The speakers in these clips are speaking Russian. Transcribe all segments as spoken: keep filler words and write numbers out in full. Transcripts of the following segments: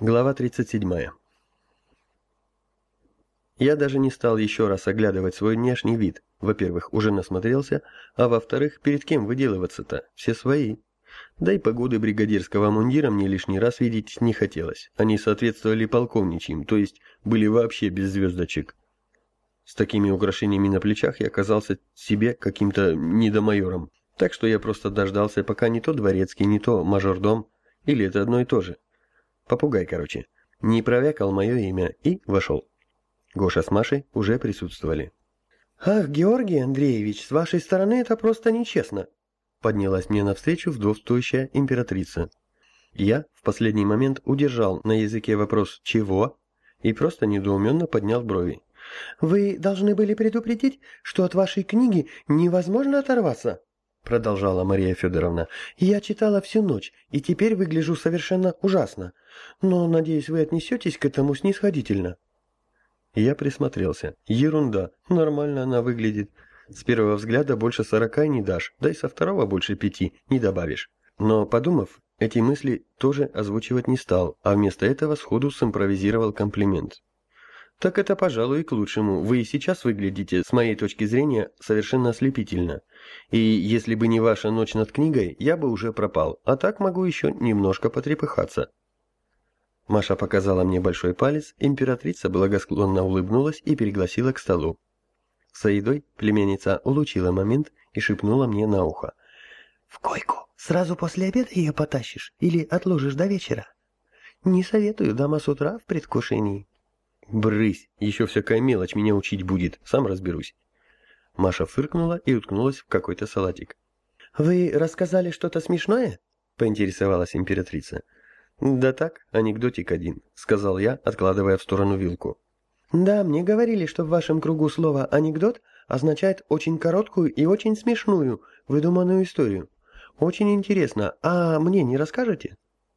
Глава тридцать семь. Я даже не стал еще раз оглядывать свой внешний вид. Во-первых, уже насмотрелся, а во-вторых, перед кем выделываться-то? Все свои. Да и погоды бригадирского мундира мне лишний раз видеть не хотелось. Они соответствовали полковничьим, то есть были вообще без звездочек. С такими украшениями на плечах я оказался себе каким-то недомайором. Так что я просто дождался, пока не то дворецкий, не то мажордом, или это одно и то же. Попугай, короче. Не провякал мое имя и вошел. Гоша с Машей уже присутствовали. «Ах, Георгий Андреевич, с вашей стороны это просто нечестно!» Поднялась мне навстречу вдовствующая императрица. Я в последний момент удержал на языке вопрос «чего?» и просто недоуменно поднял брови. «Вы должны были предупредить, что от вашей книги невозможно оторваться!» Продолжала Мария Федоровна. «Я читала всю ночь, и теперь выгляжу совершенно ужасно. Но, надеюсь, вы отнесетесь к этому снисходительно». Я присмотрелся. Ерунда, нормально она выглядит. С первого взгляда больше сорока не дашь, да и со второго больше пяти не добавишь. Но, подумав, эти мысли тоже озвучивать не стал, а вместо этого сходу симпровизировал комплимент. «Так это, пожалуй, и к лучшему. Вы и сейчас выглядите, с моей точки зрения, совершенно ослепительно. И если бы не ваша ночь над книгой, я бы уже пропал, а так могу еще немножко потрепыхаться». Маша показала мне большой палец, императрица благосклонно улыбнулась и пригласила к столу. За едой племянница улучила момент и шепнула мне на ухо. «В койку сразу после обеда ее потащишь или отложишь до вечера? Не советую, дама с утра в предвкушении». «Брысь, еще всякая мелочь меня учить будет, сам разберусь». Маша фыркнула и уткнулась в какой-то салатик. «Вы рассказали что-то смешное?» — поинтересовалась императрица. «Да так, анекдотик один», — сказал я, откладывая в сторону вилку. «Да, мне говорили, что в вашем кругу слово «анекдот» означает очень короткую и очень смешную, выдуманную историю. Очень интересно, а мне не расскажете?»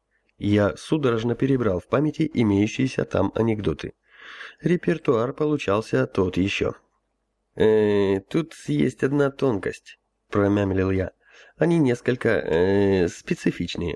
Я судорожно перебрал в памяти имеющиеся там анекдоты. Репертуар получался тот еще. «Э, тут есть одна тонкость», — промямлил я. «Они несколько э, специфичные».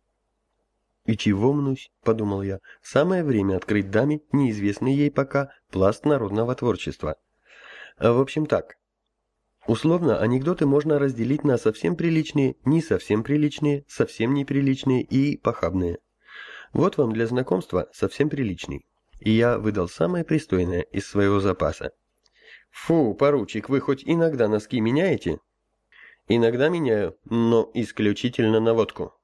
«И чего мнусь?» – подумал я. «Самое время открыть даме, неизвестный ей пока, пласт народного творчества». В общем так. Условно, анекдоты можно разделить на совсем приличные, не совсем приличные, совсем неприличные и похабные. Вот вам для знакомства совсем приличный. И я выдал самое пристойное из своего запаса. «Фу, поручик, вы хоть иногда носки меняете?» «Иногда меняю, но исключительно на водку».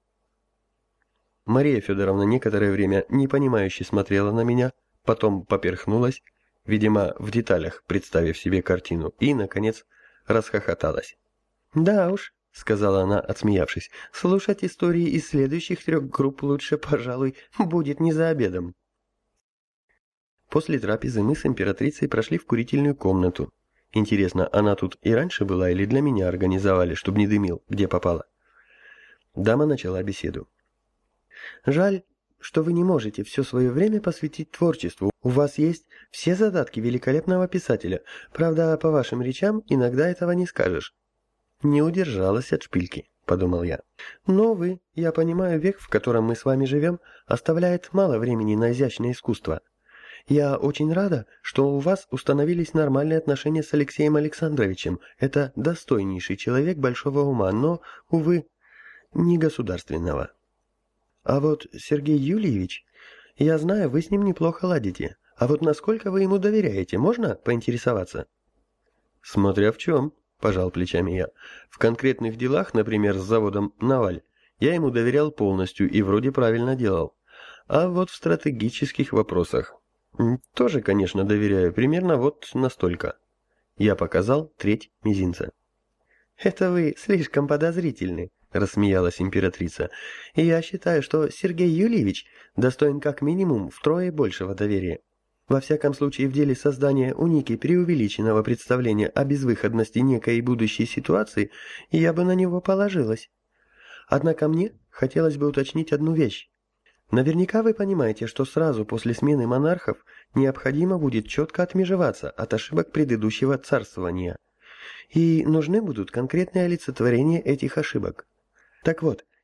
Мария Федоровна некоторое время непонимающе смотрела на меня, потом поперхнулась, видимо, в деталях представив себе картину, и, наконец, расхохоталась. «Да уж», — сказала она, отсмеявшись, — «слушать истории из следующих трех групп лучше, пожалуй, будет не за обедом». После трапезы мы с императрицей прошли в курительную комнату. Интересно, она тут и раньше была или для меня организовали, чтобы не дымил, где попало? Дама начала беседу. «Жаль, что вы не можете все свое время посвятить творчеству. У вас есть все задатки великолепного писателя. Правда, по вашим речам иногда этого не скажешь». «Не удержалась от шпильки», — подумал я. «Но вы, я понимаю, век, в котором мы с вами живем, оставляет мало времени на изящное искусство. Я очень рада, что у вас установились нормальные отношения с Алексеем Александровичем. Это достойнейший человек большого ума, но, увы, не государственного. А вот Сергей Юльевич, я знаю, вы с ним неплохо ладите. А вот насколько вы ему доверяете, можно поинтересоваться?» «Смотря в чем», – пожал плечами я. «В конкретных делах, например, с заводом «Наваль», я ему доверял полностью и вроде правильно делал. А вот в стратегических вопросах тоже, конечно, доверяю, примерно вот настолько». Я показал треть мизинца. «Это вы слишком подозрительны», — рассмеялась императрица. «Я считаю, что Сергей Юльевич достоин как минимум втрое большего доверия. Во всяком случае, в деле создания у Ники преувеличенного представления о безвыходности некой будущей ситуации я бы на него положилась. Однако мне хотелось бы уточнить одну вещь. Наверняка вы понимаете, что сразу после смены монархов необходимо будет четко отмежеваться от ошибок предыдущего царствования. И нужны будут конкретные олицетворения этих ошибок. Так вот,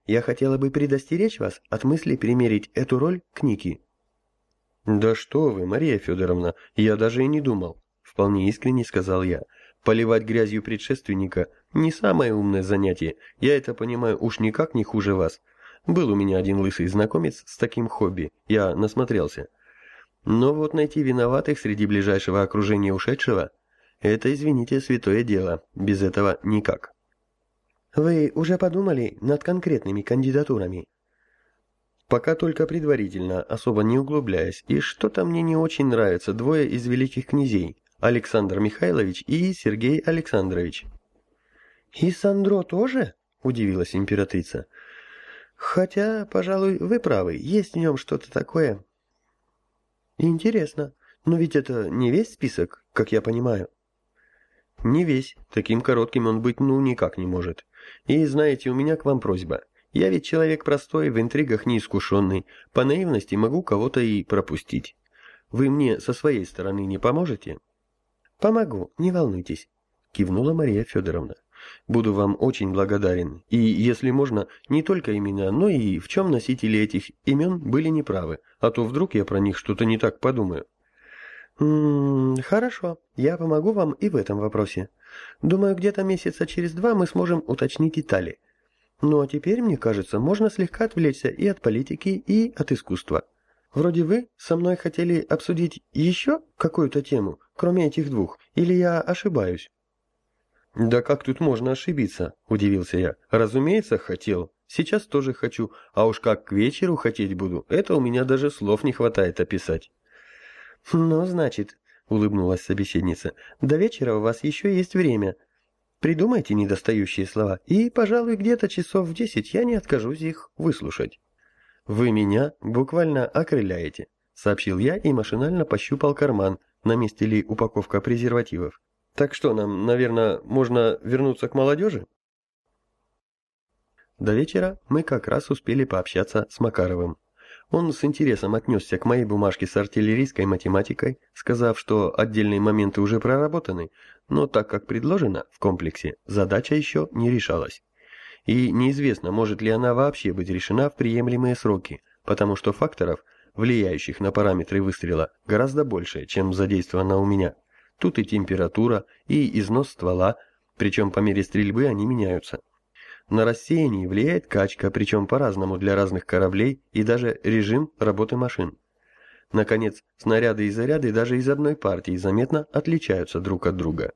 Я хотела бы предостеречь вас от мысли примерить эту роль к Нике». «Да что вы, Мария Федоровна, я даже и не думал», — вполне искренне сказал я. «Поливать грязью предшественника — не самое умное занятие, я это понимаю уж никак не хуже вас. Был у меня один лысый знакомец с таким хобби, я насмотрелся. Но вот найти виноватых среди ближайшего окружения ушедшего — это, извините, святое дело, без этого никак». «Вы уже подумали над конкретными кандидатурами?» «Пока только предварительно, особо не углубляясь, и что-то мне не очень нравятся двое из великих князей, Александр Михайлович и Сергей Александрович». «И Сандро тоже?» – удивилась императрица. «Хотя, пожалуй, вы правы, есть в нем что-то такое». «Интересно, но ведь это не весь список, как я понимаю». «Не весь, таким коротким он быть ну никак не может. И знаете, у меня к вам просьба». Я ведь человек простой, в интригах неискушенный, по наивности могу кого-то и пропустить. Вы мне со своей стороны не поможете?» «Помогу, не волнуйтесь», — кивнула Мария Федоровна. «Буду вам очень благодарен, и, если можно, не только имена, но и в чем носители этих имен были неправы, а то вдруг я про них что-то не так подумаю». «М-м, хорошо, я помогу вам и в этом вопросе. Думаю, где-то месяца через два мы сможем уточнить детали. Ну а теперь, мне кажется, можно слегка отвлечься и от политики, и от искусства. Вроде вы со мной хотели обсудить еще какую-то тему, кроме этих двух, или я ошибаюсь?» «Да как тут можно ошибиться?» – удивился я. «Разумеется, хотел. Сейчас тоже хочу. А уж как к вечеру хотеть буду, это у меня даже слов не хватает описать». «Ну, значит», – улыбнулась собеседница, – «до вечера у вас еще есть время. Придумайте недостающие слова, и, пожалуй, где-то часов в десять я не откажусь их выслушать». «Вы меня буквально окрыляете», — сообщил я и машинально пощупал карман, на месте ли упаковка презервативов. «Так что нам, наверное, можно вернуться к молодежи?» До вечера мы как раз успели пообщаться с Макаровым. Он с интересом отнесся к моей бумажке с артиллерийской математикой, сказав, что отдельные моменты уже проработаны, но так как предложено в комплексе, задача еще не решалась. И неизвестно, может ли она вообще быть решена в приемлемые сроки, потому что факторов, влияющих на параметры выстрела, гораздо больше, чем задействовано у меня. Тут и температура, и износ ствола, причем по мере стрельбы они меняются. На рассеяние влияет качка, причем по-разному для разных кораблей, и даже режим работы машин. Наконец, снаряды и заряды даже из одной партии заметно отличаются друг от друга.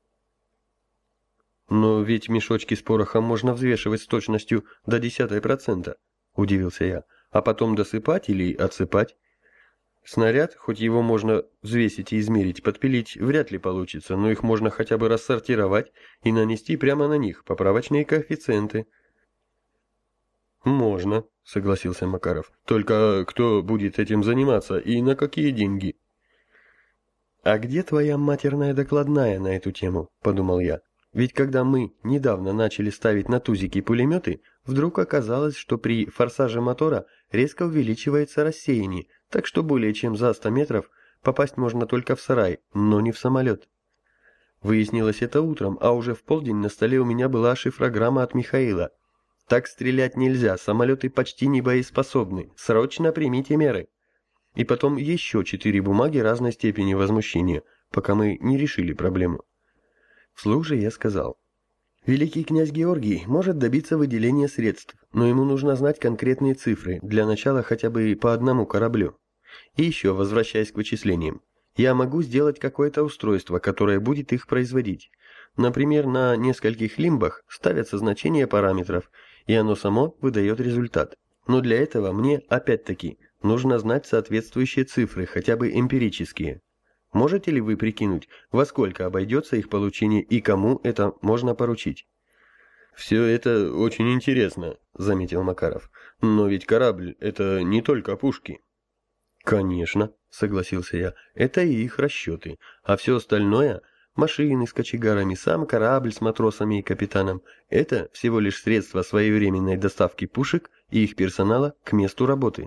«Но ведь мешочки с порохом можно взвешивать с точностью до десятой процента», – удивился я, – «а потом досыпать или отсыпать? Снаряд, хоть его можно взвесить и измерить, подпилить вряд ли получится, но их можно хотя бы рассортировать и нанести прямо на них поправочные коэффициенты». «Можно», — согласился Макаров. «Только кто будет этим заниматься и на какие деньги?» «А где твоя матерная докладная на эту тему?» — подумал я. «Ведь когда мы недавно начали ставить на тузики пулеметы, вдруг оказалось, что при форсаже мотора резко увеличивается рассеяние, так что более чем за сто метров попасть можно только в сарай, но не в самолет». Выяснилось это утром, а уже в полдень на столе у меня была шифрограмма от Михаила. «Так стрелять нельзя, самолеты почти не боеспособны, срочно примите меры». И потом еще четыре бумаги разной степени возмущения, пока мы не решили проблему. Вслух же я сказал: «Великий князь Георгий может добиться выделения средств, но ему нужно знать конкретные цифры, для начала хотя бы по одному кораблю. И еще, возвращаясь к вычислениям, я могу сделать какое-то устройство, которое будет их производить. Например, на нескольких лимбах ставятся значения параметров, и оно само выдает результат. Но для этого мне, опять-таки, нужно знать соответствующие цифры, хотя бы эмпирические. Можете ли вы прикинуть, во сколько обойдется их получение и кому это можно поручить?» «Все это очень интересно», — заметил Макаров. «Но ведь корабль — это не только пушки». «Конечно», — согласился я, — «это и их расчеты, а все остальное — машины с кочегарами, сам корабль с матросами и капитаном — это всего лишь средства своевременной доставки пушек и их персонала к месту работы».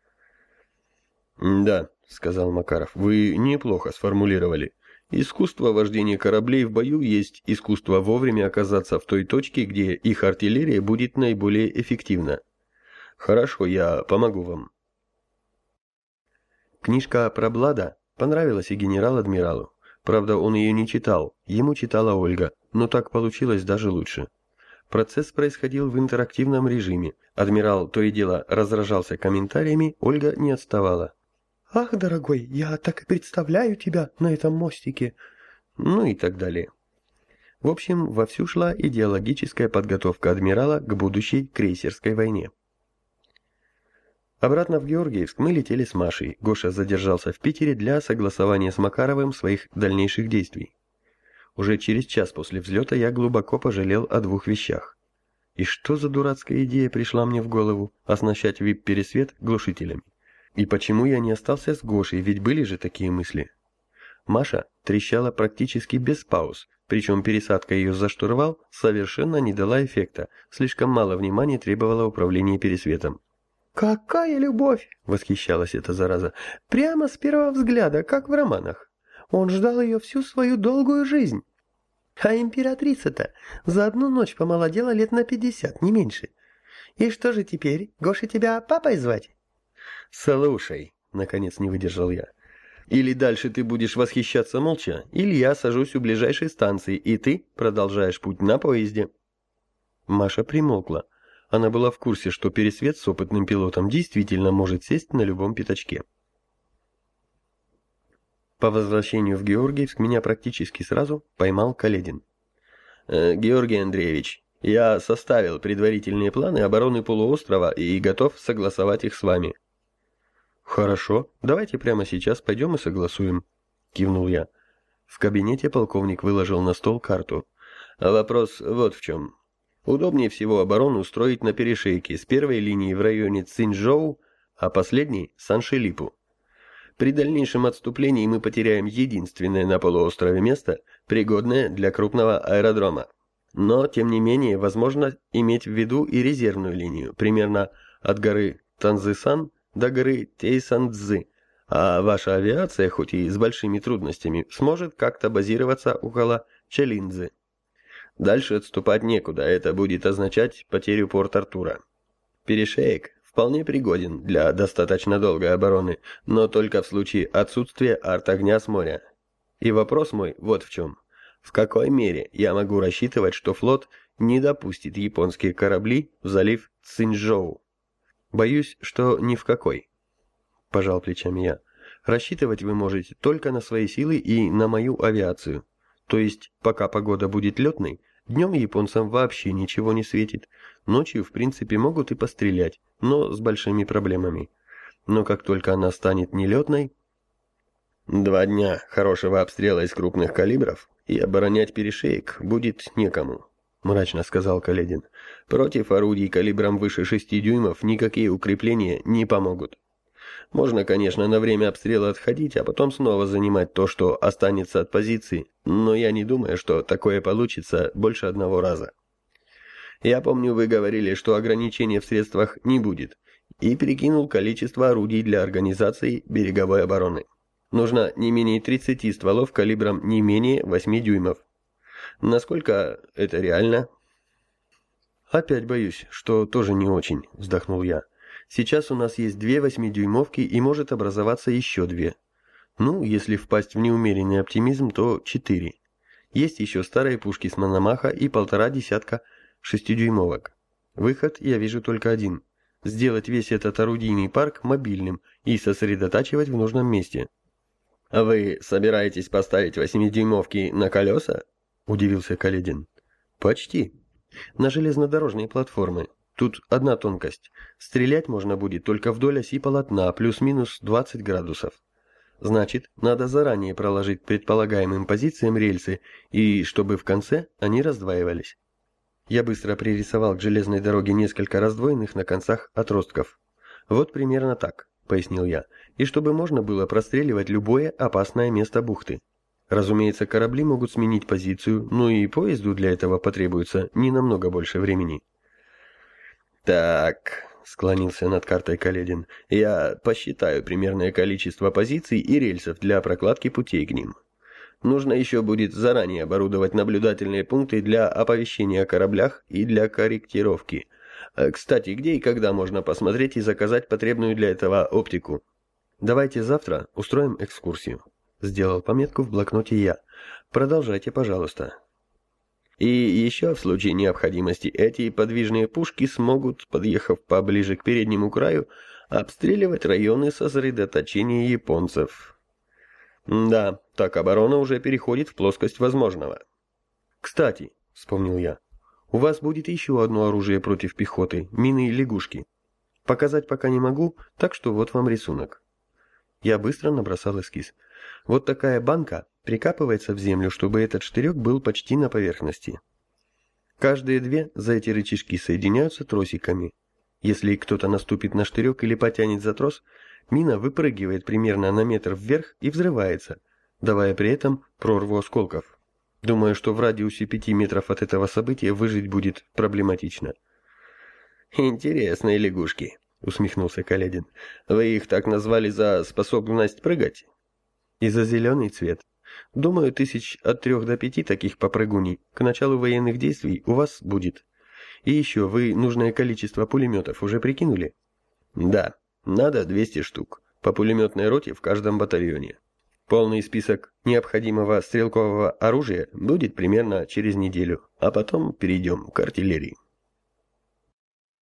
«Да», — сказал Макаров, — «вы неплохо сформулировали. Искусство вождения кораблей в бою есть искусство вовремя оказаться в той точке, где их артиллерия будет наиболее эффективна. Хорошо, я помогу вам. Книжка про Блада понравилась и генерал-адмиралу. Правда, он ее не читал, ему читала Ольга, но так получилось даже лучше. Процесс происходил в интерактивном режиме. Адмирал то и дело разражался комментариями, Ольга не отставала. «Ах, дорогой, я так и представляю тебя на этом мостике!» Ну и так далее. В общем, вовсю шла идеологическая подготовка адмирала к будущей крейсерской войне. Обратно в Георгиевск мы летели с Машей. Гоша задержался в Питере для согласования с Макаровым своих дальнейших действий. Уже через час после взлета я глубоко пожалел о двух вещах. И что за дурацкая идея пришла мне в голову оснащать вип-пересвет глушителями? И почему я не остался с Гошей, ведь были же такие мысли? Маша трещала практически без пауз, причем пересадка ее за штурвал совершенно не дала эффекта, слишком мало внимания требовало управления пересветом. «Какая любовь!» — восхищалась эта зараза. «Прямо с первого взгляда, как в романах. Он ждал ее всю свою долгую жизнь. А императрица-то за одну ночь помолодела лет на пятьдесят, не меньше. И что же теперь, Гоша, тебя папой звать?» «Слушай», — наконец не выдержал я, — «или дальше ты будешь восхищаться молча, или я сажусь у ближайшей станции, и ты продолжаешь путь на поезде». Маша примолкла. Она была в курсе, что пересвет с опытным пилотом действительно может сесть на любом пятачке. По возвращению в Георгиевск меня практически сразу поймал Каледин. «Э, «Георгий Андреевич, я составил предварительные планы обороны полуострова и готов согласовать их с вами». «Хорошо, давайте прямо сейчас пойдем и согласуем», — кивнул я. В кабинете полковник выложил на стол карту. «Вопрос вот в чем. Удобнее всего оборону устроить на перешейке с первой линии в районе Цинчжоу, а последней — Саншилипу. При дальнейшем отступлении мы потеряем единственное на полуострове место, пригодное для крупного аэродрома. Но, тем не менее, возможно иметь в виду и резервную линию, примерно от горы Танзысан до горы Тейсан-Цзы, а ваша авиация, хоть и с большими трудностями, сможет как-то базироваться около Челинцзы. Дальше отступать некуда, это будет означать потерю Порт-Артура. Перешеек вполне пригоден для достаточно долгой обороны, но только в случае отсутствия арт-огня с моря. И вопрос мой вот в чем. В какой мере я могу рассчитывать, что флот не допустит японские корабли в залив Цинчжоу? Боюсь, что ни в какой. Пожал плечами я. Рассчитывать вы можете только на свои силы и на мою авиацию. То есть, пока погода будет летной, днем японцам вообще ничего не светит. Ночью, в принципе, могут и пострелять, но с большими проблемами. Но как только она станет нелетной... Два дня хорошего обстрела из крупных калибров, и оборонять перешеек будет некому, мрачно сказал Каледин. Против орудий калибром выше шести дюймов никакие укрепления не помогут. Можно, конечно, на время обстрела отходить, а потом снова занимать то, что останется от позиции, но я не думаю, что такое получится больше одного раза. Я помню, вы говорили, что ограничения в средствах не будет, и прикинул количество орудий для организации береговой обороны. Нужно не менее тридцати стволов калибром не менее восьми дюймов. Насколько это реально? Опять боюсь, что тоже не очень, вздохнул я. Сейчас у нас есть две восьмидюймовки и может образоваться еще две. Ну, если впасть в неумеренный оптимизм, то четыре. Есть еще старые пушки с Мономаха и полтора десятка шестидюймовок. Выход я вижу только один. Сделать весь этот орудийный парк мобильным и сосредотачивать в нужном месте. «А вы собираетесь поставить восьмидюймовки на колеса?» – удивился Каледин. «Почти. На железнодорожные платформы. Тут одна тонкость. Стрелять можно будет только вдоль оси полотна, плюс-минус двадцать градусов. Значит, надо заранее проложить предполагаемым позициям рельсы, и чтобы в конце они раздваивались. Я быстро пририсовал к железной дороге несколько раздвоенных на концах отростков. Вот примерно так, пояснил я, и чтобы можно было простреливать любое опасное место бухты. Разумеется, корабли могут сменить позицию, но и поезду для этого потребуется не намного больше времени. «Так», — склонился над картой Каледин, — «я посчитаю примерное количество позиций и рельсов для прокладки путей к ним. Нужно еще будет заранее оборудовать наблюдательные пункты для оповещения о кораблях и для корректировки. Кстати, где и когда можно посмотреть и заказать потребную для этого оптику? Давайте завтра устроим экскурсию. Сделал пометку в блокноте я. Продолжайте, пожалуйста. И еще в случае необходимости эти подвижные пушки смогут, подъехав поближе к переднему краю, обстреливать районы сосредоточения японцев. Да, так оборона уже переходит в плоскость возможного. Кстати, вспомнил я, у вас будет еще одно оружие против пехоты, мины-лягушки. Показать пока не могу, так что вот вам рисунок. Я быстро набросал эскиз. Вот такая банка прикапывается в землю, чтобы этот штырек был почти на поверхности. Каждые две за эти рычажки соединяются тросиками. Если кто-то наступит на штырек или потянет за трос, мина выпрыгивает примерно на метр вверх и взрывается, давая при этом прорву осколков. Думаю, что в радиусе пяти метров от этого события выжить будет проблематично. «Интересные лягушки», — усмехнулся Каледин. «Вы их так назвали за способность прыгать?» «И за зеленый цвет. Думаю, тысяч от трех до пяти таких попрыгуней к началу военных действий у вас будет. И еще, вы нужное количество пулеметов уже прикинули?» «Да, надо двести штук. По пулеметной роте в каждом батальоне. Полный список необходимого стрелкового оружия будет примерно через неделю, а потом перейдем к артиллерии».